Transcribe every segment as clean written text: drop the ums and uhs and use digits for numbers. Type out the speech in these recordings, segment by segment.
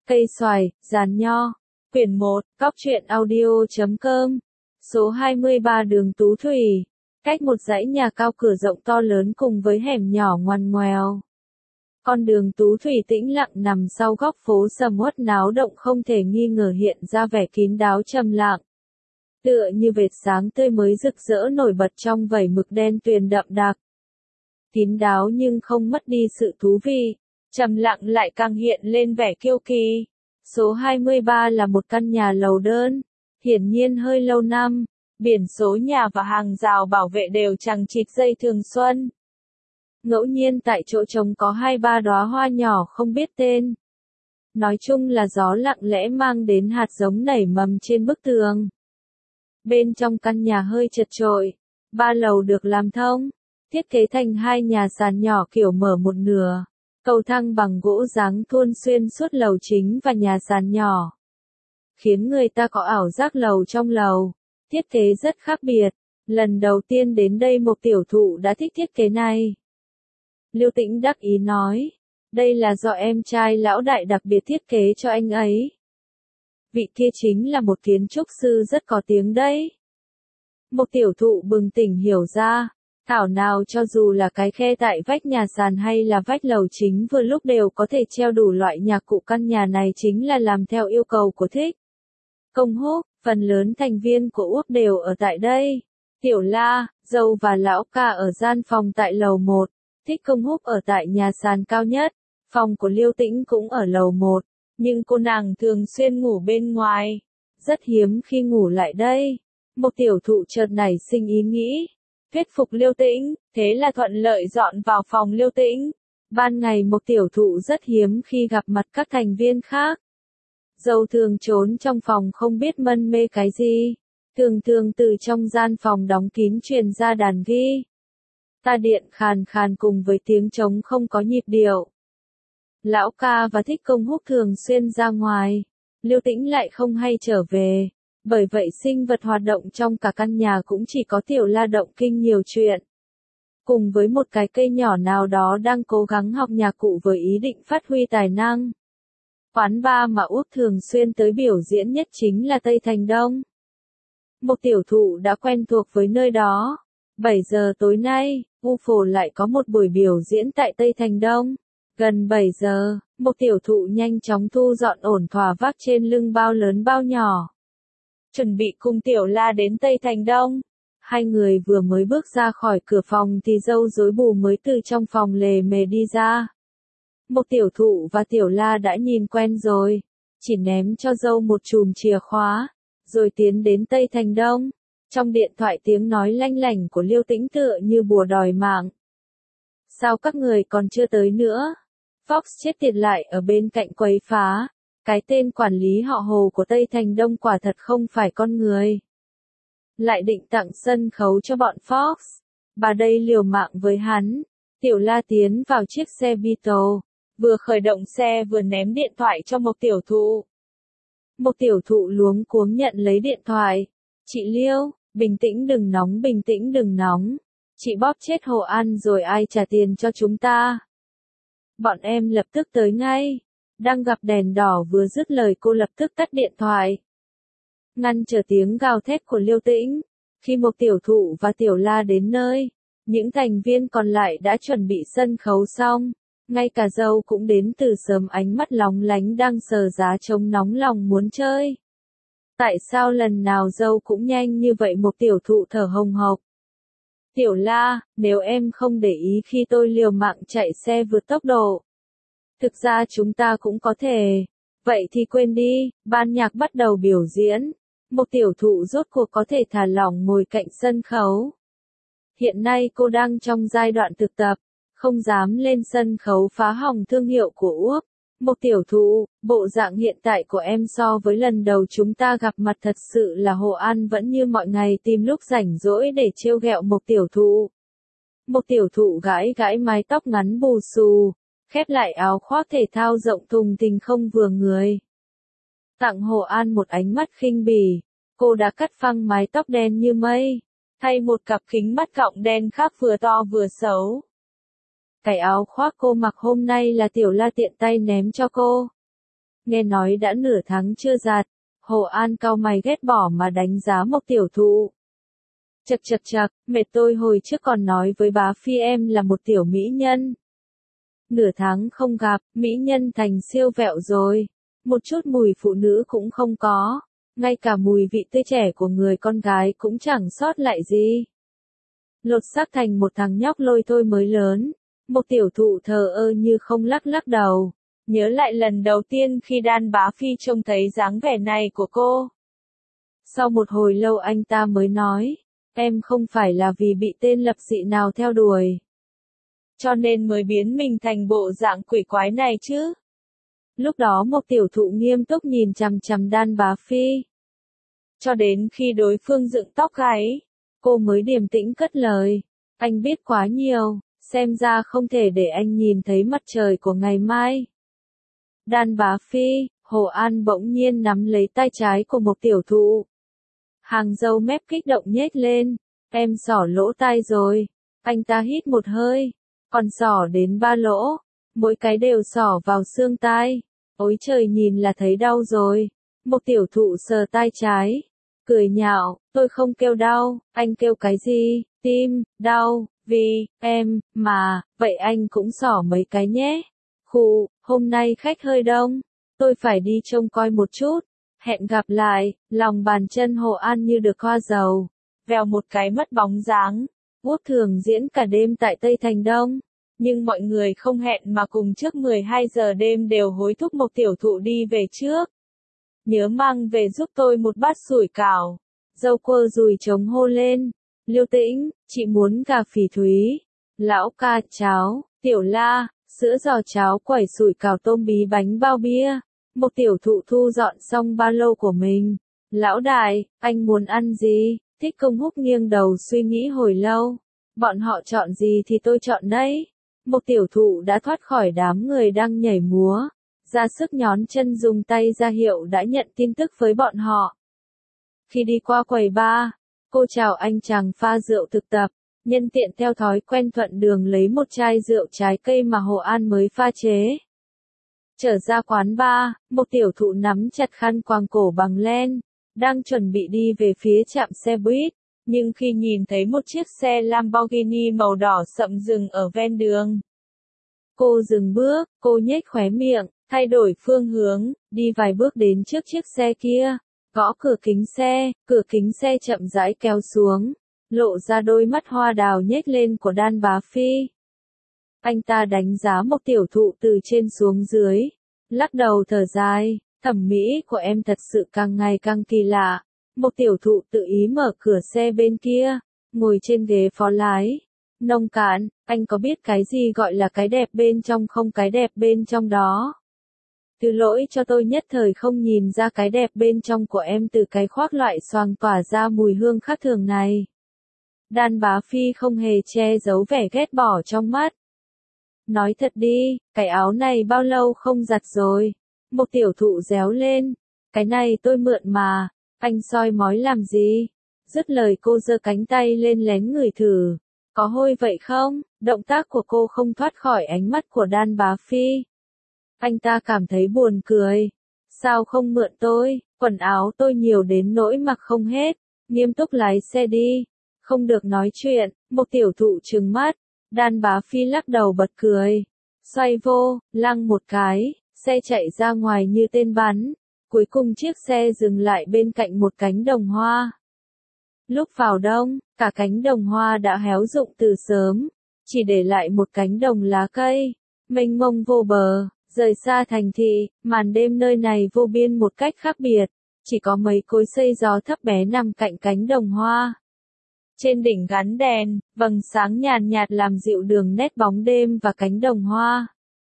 Cây xoài, giàn nho. Quyển 1, Cóc truyện audio.com. Số 23 đường Tú Thủy. Cách một dãy nhà cao cửa rộng to lớn cùng với hẻm nhỏ ngoằn ngoèo. Con đường Tú Thủy tĩnh lặng nằm sau góc phố sầm uất náo động không thể nghi ngờ hiện ra vẻ kín đáo trầm lặng. Tựa như vệt sáng tươi mới rực rỡ nổi bật trong vảy mực đen tuyền đậm đặc. Kín đáo nhưng không mất đi sự thú vị, trầm lặng lại càng hiện lên vẻ kiêu kỳ. Số 23 là một căn nhà lầu đơn, hiển nhiên hơi lâu năm, biển số nhà và hàng rào bảo vệ đều chằng chịt dây thường xuân. Ngẫu nhiên tại chỗ trống có 2-3 đóa hoa nhỏ không biết tên. Nói chung là gió lặng lẽ mang đến hạt giống nảy mầm trên bức tường. Bên trong căn nhà hơi chật chội, 3 lầu được làm thông, thiết kế thành 2 nhà sàn nhỏ kiểu mở một nửa, cầu thang bằng gỗ dáng thuôn xuyên suốt lầu chính và nhà sàn nhỏ. Khiến người ta có ảo giác lầu trong lầu, thiết kế rất khác biệt. Lần đầu tiên đến đây một tiểu thụ đã thích thiết kế này. Lưu Tĩnh đắc ý nói, đây là do em trai lão đại đặc biệt thiết kế cho anh ấy. Vị kia chính là một kiến trúc sư rất có tiếng đấy. Một tiểu thụ bừng tỉnh hiểu ra, thảo nào cho dù là cái khe tại vách nhà sàn hay là vách lầu chính vừa lúc đều có thể treo đủ loại nhạc cụ, căn nhà này chính là làm theo yêu cầu của Thích Công Húc, phần lớn thành viên của Úc đều ở tại đây. Tiểu La, dâu và lão ca ở gian phòng tại lầu 1, Thích Công Húc ở tại nhà sàn cao nhất, phòng của Liêu Tĩnh cũng ở lầu 1, nhưng cô nàng thường xuyên ngủ bên ngoài, rất hiếm khi ngủ lại đây. Một tiểu thụ chợt nảy sinh ý nghĩ, thuyết phục Liêu Tĩnh, thế là thuận lợi dọn vào phòng Liêu Tĩnh. Ban ngày một tiểu thụ rất hiếm khi gặp mặt các thành viên khác. Dâu thường trốn trong phòng không biết mân mê cái gì, thường thường từ trong gian phòng đóng kín truyền ra đàn ghi ta điện khàn khàn cùng với tiếng trống không có nhịp điệu. Lão ca và Thích Công Húc thường xuyên ra ngoài, Liêu Tĩnh lại không hay trở về, bởi vậy sinh vật hoạt động trong cả căn nhà cũng chỉ có Tiểu La động kinh nhiều chuyện. Cùng với một cái cây nhỏ nào đó đang cố gắng học nhạc cụ với ý định phát huy tài năng. Quán bar mà Út thường xuyên tới biểu diễn nhất chính là Tây Thành Đông. Một tiểu thụ đã quen thuộc với nơi đó. 7 giờ tối nay, UFO lại có một buổi biểu diễn tại Tây Thành Đông. Gần 7 giờ, một tiểu thụ nhanh chóng thu dọn ổn thỏa vác trên lưng bao lớn bao nhỏ. Chuẩn bị cùng Tiểu La đến Tây Thành Đông. Hai người vừa mới bước ra khỏi cửa phòng thì dâu rối bù mới từ trong phòng lề mề đi ra. Một tiểu thụ và Tiểu La đã nhìn quen rồi, chỉ ném cho dâu một chùm chìa khóa, rồi tiến đến Tây Thành Đông. Trong điện thoại tiếng nói lanh lảnh của Liêu Tĩnh tựa như bùa đòi mạng. Sao các người còn chưa tới nữa? Fox chết tiệt lại ở bên cạnh quấy phá. Cái tên quản lý họ Hồ của Tây Thành Đông quả thật không phải con người. Lại định tặng sân khấu cho bọn Fox. Bà đây liều mạng với hắn. Tiểu La tiến vào chiếc xe Beetle, vừa khởi động xe vừa ném điện thoại cho một tiểu thụ. Một tiểu thụ luống cuống nhận lấy điện thoại. Chị Liêu, bình tĩnh đừng nóng, bình tĩnh đừng nóng. Chị bóp chết Hồ An rồi ai trả tiền cho chúng ta? Bọn em lập tức tới ngay. Đang gặp đèn đỏ vừa dứt lời cô lập tức tắt điện thoại. Ngăn trở tiếng gào thét của Liêu Tĩnh. Khi một tiểu thụ và Tiểu La đến nơi, những thành viên còn lại đã chuẩn bị sân khấu xong. Ngay cả dâu cũng đến từ sớm, ánh mắt lóng lánh đang sờ giá trống nóng lòng muốn chơi. Tại sao lần nào dâu cũng nhanh như vậy? Một tiểu thụ thở hồng hộc. Tiểu La, nếu em không để ý khi tôi liều mạng chạy xe vượt tốc độ. Thực ra chúng ta cũng có thể. Vậy thì quên đi, ban nhạc bắt đầu biểu diễn. Một tiểu thụ rốt cuộc có thể thả lỏng ngồi cạnh sân khấu. Hiện nay cô đang trong giai đoạn thực tập, không dám lên sân khấu phá hỏng thương hiệu của Úc. Một tiểu thụ, bộ dạng hiện tại của em so với lần đầu chúng ta gặp mặt thật sự là Hồ An vẫn như mọi ngày tìm lúc rảnh rỗi để trêu ghẹo một tiểu thụ. Một tiểu thụ gãi gãi mái tóc ngắn bù xù, khép lại áo khoác thể thao rộng thùng thình không vừa người. Tặng Hồ An một ánh mắt khinh bỉ, cô đã cắt phăng mái tóc đen như mây, thay một cặp kính mắt cọng đen khác vừa to vừa xấu. Cái áo khoác cô mặc hôm nay là Tiểu La tiện tay ném cho cô. nghe nói đã nửa tháng chưa giặt. Hồ An cau mày ghét bỏ mà đánh giá Mộc tiểu thụ. Chậc chậc chậc, mẹ tôi hồi trước còn nói với bá Phi em là một tiểu mỹ nhân. Nửa tháng không gặp, mỹ nhân thành siêu vẹo rồi. Một chút mùi phụ nữ cũng không có. Ngay cả mùi vị tươi trẻ của người con gái cũng chẳng sót lại gì. Lột xác thành một thằng nhóc lôi thôi mới lớn. Mộc tiểu thụ thờ ơ như không lắc lắc đầu. Nhớ lại lần đầu tiên khi Đan Bá Phi trông thấy dáng vẻ này của cô. Sau một hồi lâu anh ta mới nói, em không phải là vì bị tên lập dị nào theo đuổi. Cho nên mới biến mình thành bộ dạng quỷ quái này chứ. Lúc đó Mộc tiểu thụ nghiêm túc nhìn chằm chằm Đan Bá Phi. Cho đến khi đối phương dựng tóc gáy, cô mới điềm tĩnh cất lời. Anh biết quá nhiều, xem ra không thể để anh nhìn thấy mặt trời của ngày mai. Đan Bá Phi, Hồ An bỗng nhiên nắm lấy tay trái của Mộc tiểu thụ. Hàng râu mép kích động nhếch lên. Em xỏ lỗ tai rồi. Anh ta hít một hơi. Còn xỏ đến 3 lỗ. Mỗi cái đều xỏ vào xương tai. Ôi trời, nhìn là thấy đau rồi. Mộc tiểu thụ sờ tai trái. Cười nhạo, tôi không kêu đau. Anh kêu cái gì? Tim, đau, vì, em, mà, vậy anh cũng xỏ mấy cái nhé. Khụ, hôm nay khách hơi đông. Tôi phải đi trông coi một chút. Hẹn gặp lại. Lòng bàn chân Hồ An như được thoa dầu. Vèo một cái mất bóng dáng. Út thường diễn cả đêm tại Tây Thành Đông. Nhưng mọi người không hẹn mà cùng trước 12 giờ đêm đều hối thúc Mộc tiểu thụ đi về trước. Nhớ mang về giúp tôi một bát sủi cảo. Dâu quơ dùi trống hô lên. Liêu Tĩnh, chị muốn cà phỉ thúy. Lão ca, cháo, Tiểu La, sữa giò cháo quẩy sủi cảo tôm bí bánh bao bia. Mộc tiểu thụ thu dọn xong ba lô của mình. Lão đại, anh muốn ăn gì? Thích Công Húc nghiêng đầu suy nghĩ hồi lâu. Bọn họ chọn gì thì tôi chọn đấy. Mộc tiểu thụ đã thoát khỏi đám người đang nhảy múa. Ra sức nhón chân dùng tay ra hiệu đã nhận tin tức với bọn họ. Khi đi qua quầy bar, cô chào anh chàng pha rượu thực tập. Nhân tiện theo thói quen thuận đường lấy một chai rượu trái cây mà Hồ An mới pha chế. Trở ra quán bar, Mộc tiểu thụ nắm chặt khăn quàng cổ bằng len, đang chuẩn bị đi về phía trạm xe buýt, nhưng khi nhìn thấy một chiếc xe Lamborghini màu đỏ sậm dừng ở ven đường. Cô dừng bước, cô nhếch khóe miệng, thay đổi phương hướng, đi vài bước đến trước chiếc xe kia, gõ cửa kính xe chậm rãi kéo xuống, lộ ra đôi mắt hoa đào nhếch lên của Đan Bá Phi. Anh ta đánh giá Mộc tiểu thụ từ trên xuống dưới, lắc đầu thở dài, thẩm mỹ của em thật sự càng ngày càng kỳ lạ. Mộc tiểu thụ tự ý mở cửa xe bên kia, ngồi trên ghế phó lái. Nông cạn, anh có biết cái gì gọi là cái đẹp bên trong không? Cái đẹp bên trong đó. Thứ lỗi cho tôi nhất thời không nhìn ra cái đẹp bên trong của em từ cái khoác loại xoàng tỏa ra mùi hương khác thường này. Đan Bá Phi không hề che giấu vẻ ghét bỏ trong mắt. Nói thật đi, cái áo này bao lâu không giặt rồi? Mộc tiểu thụ réo lên. Cái này tôi mượn mà, anh soi mói làm gì? Dứt lời cô giơ cánh tay lên lén ngửi thử. Có hôi vậy không? Động tác của cô không thoát khỏi ánh mắt của Đan Bá Phi. Anh ta cảm thấy buồn cười. Sao không mượn tôi? Quần áo tôi nhiều đến nỗi mặc không hết. Nghiêm túc lái xe đi. Không được nói chuyện. Mộc tiểu thụ trừng mắt. Đan Bá Phi lắc đầu bật cười. Xoay vô, lăng một cái, xe chạy ra ngoài như tên bắn. Cuối cùng chiếc xe dừng lại bên cạnh một cánh đồng hoa. Lúc vào đông, cả cánh đồng hoa đã héo rụng từ sớm, chỉ để lại một cánh đồng lá cây, mênh mông vô bờ, rời xa thành thị, màn đêm nơi này vô biên một cách khác biệt, chỉ có mấy cối xây gió thấp bé nằm cạnh cánh đồng hoa. Trên đỉnh gắn đèn, vầng sáng nhàn nhạt làm dịu đường nét bóng đêm và cánh đồng hoa.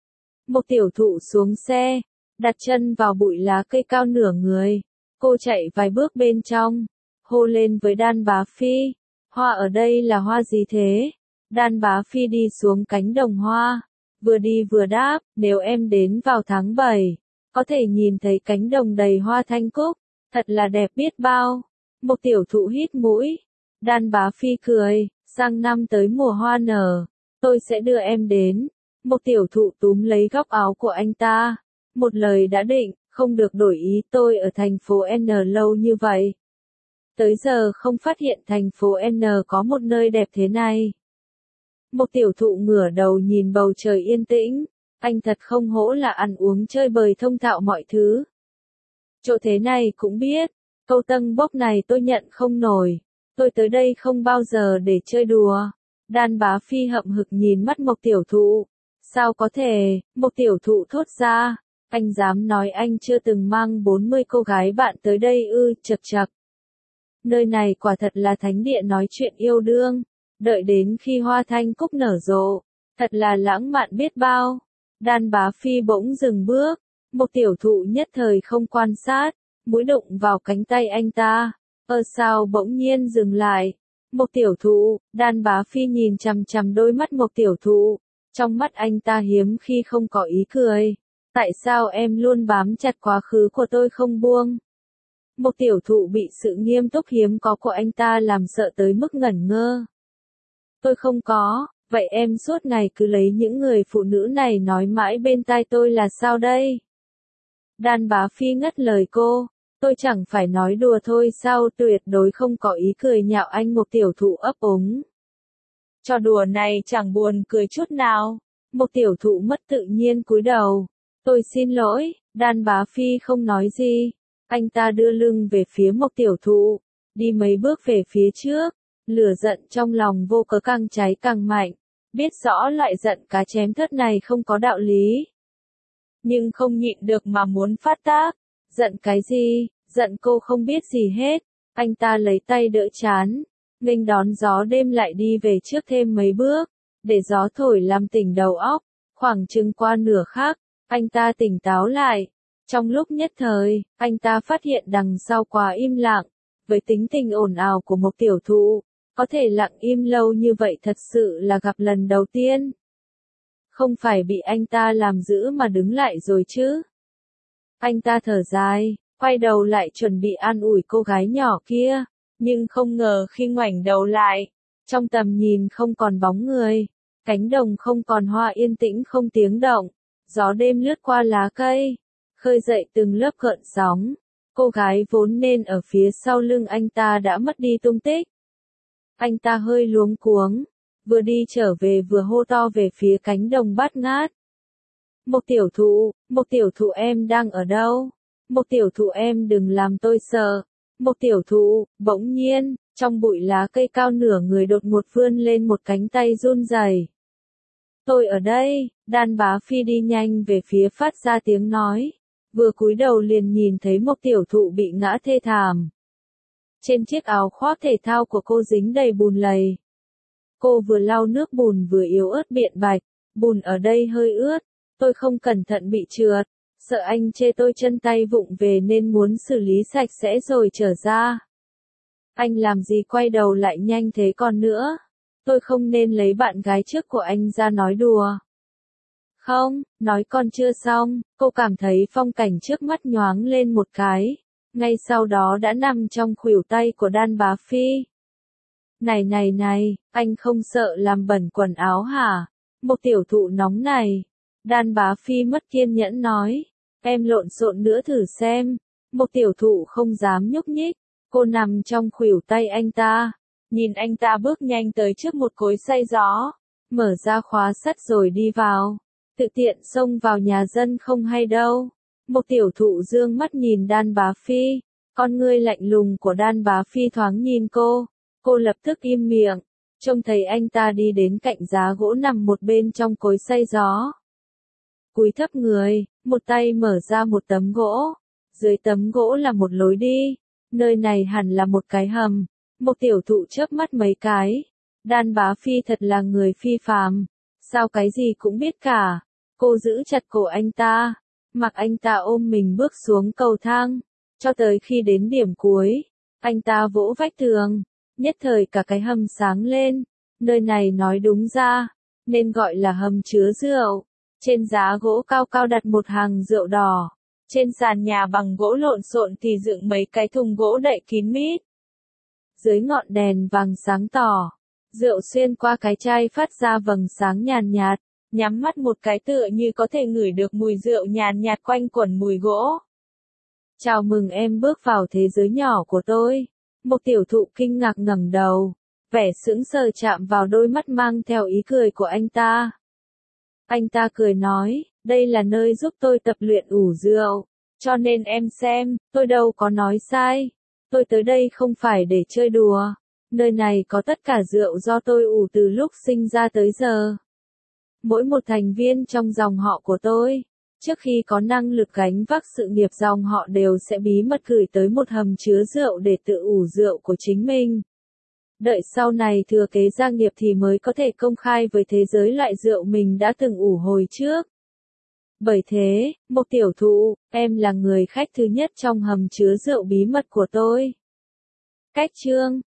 Mộc tiểu thụ xuống xe, đặt chân vào bụi lá cây cao nửa người, cô chạy vài bước bên trong. Hô lên với Đan Bá Phi, hoa ở đây là hoa gì thế? Đan Bá Phi đi xuống cánh đồng hoa, vừa đi vừa đáp, nếu em đến vào tháng 7, có thể nhìn thấy cánh đồng đầy hoa thanh cúc, thật là đẹp biết bao. Mộc tiểu thụ hít mũi, Đan Bá Phi cười, sang năm tới mùa hoa nở, tôi sẽ đưa em đến. Mộc tiểu thụ túm lấy góc áo của anh ta, một lời đã định, Không được đổi ý, tôi ở thành phố N lâu như vậy. Tới giờ không phát hiện thành phố N có một nơi đẹp thế này. Một tiểu thụ ngửa đầu nhìn bầu trời yên tĩnh. Anh thật không hổ là ăn uống chơi bời thông thạo mọi thứ. Chỗ thế này cũng biết. Câu tâng bốc này tôi nhận không nổi. Tôi tới đây không bao giờ để chơi đùa. Đan Bá Phi hậm hực nhìn mắt Mộc tiểu thụ. Sao có thể, Mộc tiểu thụ thốt ra. Anh dám nói anh chưa từng mang 40 cô gái bạn tới đây ư, chật chật. Nơi này quả thật là thánh địa nói chuyện yêu đương. Đợi đến khi hoa thanh cúc nở rộ. Thật là lãng mạn biết bao. Đan Bá Phi bỗng dừng bước. Mộc tiểu thụ nhất thời không quan sát. Mũi đụng vào cánh tay anh ta. Sao bỗng nhiên dừng lại. Mộc tiểu thụ, Đan Bá Phi nhìn chằm chằm đôi mắt Mộc tiểu thụ. Trong mắt anh ta hiếm khi không có ý cười. Tại sao em luôn bám chặt quá khứ của tôi không buông? Mộc tiểu thụ bị sự nghiêm túc hiếm có của anh ta làm sợ tới mức ngẩn ngơ. Tôi không có, vậy em suốt ngày cứ lấy những người phụ nữ này nói mãi bên tai tôi là sao đây? Đan Bá Phi ngắt lời cô. Tôi chẳng phải nói đùa thôi sao, tuyệt đối không có ý cười nhạo anh. Mộc tiểu thụ ấp úng. Trò đùa này chẳng buồn cười chút nào. Mộc tiểu thụ mất tự nhiên cúi đầu. Tôi xin lỗi, Đan Bá Phi không nói gì. Anh ta đưa lưng về phía Mộc tiểu thụ, đi mấy bước về phía trước. Lửa giận trong lòng vô cớ càng cháy càng mạnh. Biết rõ loại giận cá chém thớt này không có đạo lý. Nhưng không nhịn được mà muốn phát tác. Giận cái gì, giận cô không biết gì hết. Anh ta lấy tay đỡ chán, nghênh đón gió đêm lại đi về trước thêm mấy bước, để gió thổi làm tỉnh đầu óc. Khoảng chừng qua nửa khắc, anh ta tỉnh táo lại. Trong lúc nhất thời, anh ta phát hiện đằng sau quá im lặng. Với tính tình ồn ào của một tiểu thụ, có thể lặng im lâu như vậy thật sự là gặp lần đầu tiên. Không phải bị anh ta làm giữ mà đứng lại rồi chứ? Anh ta thở dài, quay đầu lại chuẩn bị an ủi cô gái nhỏ kia, nhưng không ngờ khi ngoảnh đầu lại, trong tầm nhìn không còn bóng người, cánh đồng không còn hoa, yên tĩnh không tiếng động, gió đêm lướt qua lá cây, khơi dậy từng lớp gợn sóng. Cô gái vốn nên ở phía sau lưng anh ta đã mất đi tung tích. Anh ta hơi luống cuống, vừa đi trở về vừa hô to về phía cánh đồng bát ngát. Mộc tiểu thụ em đang ở đâu? Mộc tiểu thụ em đừng làm tôi sợ. Mộc tiểu thụ, bỗng nhiên, trong bụi lá cây cao nửa người đột ngột vươn lên một cánh tay run rẩy. Tôi ở đây. Đan Bá Phi đi nhanh về phía phát ra tiếng nói. Vừa cúi đầu liền nhìn thấy Mộc tiểu thụ bị ngã thê thảm. Trên chiếc áo khoác thể thao của cô dính đầy bùn lầy. Cô vừa lau nước bùn vừa yếu ớt biện bạch. Bùn ở đây hơi ướt. Tôi không cẩn thận bị trượt. Sợ anh chê tôi chân tay vụng về nên muốn xử lý sạch sẽ rồi trở ra. Anh làm gì quay đầu lại nhanh thế còn nữa? Tôi không nên lấy bạn gái trước của anh ra nói đùa. Không, nói còn chưa xong, cô cảm thấy phong cảnh trước mắt nhoáng lên một cái. Ngay sau đó đã nằm trong khuỷu tay của Đan Bá Phi. Này, anh không sợ làm bẩn quần áo hả? Một tiểu thụ nóng này. Đan Bá Phi mất kiên nhẫn nói. Em lộn xộn nữa thử xem. Một tiểu thụ không dám nhúc nhích. Cô nằm trong khuỷu tay anh ta. Nhìn anh ta bước nhanh tới trước một cối xay gió. Mở ra khóa sắt rồi đi vào. Tự tiện xông vào nhà dân không hay đâu. Một tiểu thụ dương mắt nhìn Đan Bá Phi. Con ngươi lạnh lùng của Đan Bá Phi thoáng nhìn cô. Cô lập tức im miệng. Trông thấy anh ta đi đến cạnh giá gỗ nằm một bên trong cối xay gió. Cúi thấp người, một tay mở ra một tấm gỗ. Dưới tấm gỗ là một lối đi. Nơi này hẳn là một cái hầm. Một tiểu thụ chớp mắt mấy cái. Đan Bá Phi thật là người phi phàm. Sao cái gì cũng biết cả. Cô giữ chặt cổ anh ta. Mặc anh ta ôm mình bước xuống cầu thang. Cho tới khi đến điểm cuối. Anh ta vỗ vách tường. Nhất thời cả cái hầm sáng lên. Nơi này nói đúng ra. Nên gọi là hầm chứa rượu. Trên giá gỗ cao cao đặt một hàng rượu đỏ. Trên sàn nhà bằng gỗ lộn xộn thì dựng mấy cái thùng gỗ đậy kín mít. Dưới ngọn đèn vàng sáng tỏ, rượu xuyên qua cái chai phát ra vầng sáng nhàn nhạt, nhắm mắt một cái tựa như có thể ngửi được mùi rượu nhàn nhạt quanh quẩn mùi gỗ. Chào mừng em bước vào thế giới nhỏ của tôi. Một tiểu thụ kinh ngạc ngẩng đầu, vẻ sững sờ chạm vào đôi mắt mang theo ý cười của anh ta. Anh ta cười nói, đây là nơi giúp tôi tập luyện ủ rượu, cho nên em xem, tôi đâu có nói sai. Tôi tới đây không phải để chơi đùa. Nơi này có tất cả rượu do tôi ủ từ lúc sinh ra tới giờ. Mỗi một thành viên trong dòng họ của tôi, trước khi có năng lực gánh vác sự nghiệp dòng họ đều sẽ bí mật gửi tới một hầm chứa rượu để tự ủ rượu của chính mình. Đợi sau này thừa kế gia nghiệp thì mới có thể công khai với thế giới loại rượu mình đã từng ủ hồi trước. Bởi thế, một tiểu thụ, em là người khách thứ nhất trong hầm chứa rượu bí mật của tôi. Cách chương